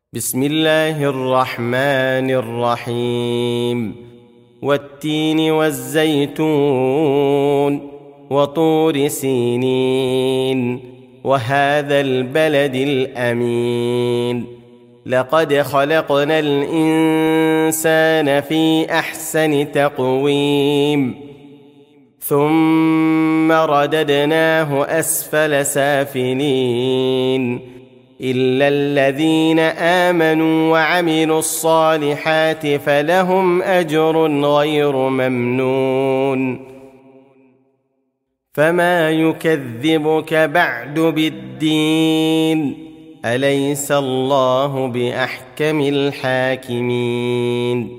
بسم الله الرحمن الرحيم والتين والزيتون وطور سينين وهذا البلد الأمين لقد خلقنا الإنسان في أحسن تقويم ثم رددناه أسفل سافلين إلا الذين آمنوا وعملوا الصالحات فلهم أجر غير ممنون فما يكذبك بعد بالدين أليس الله بأحكم الحاكمين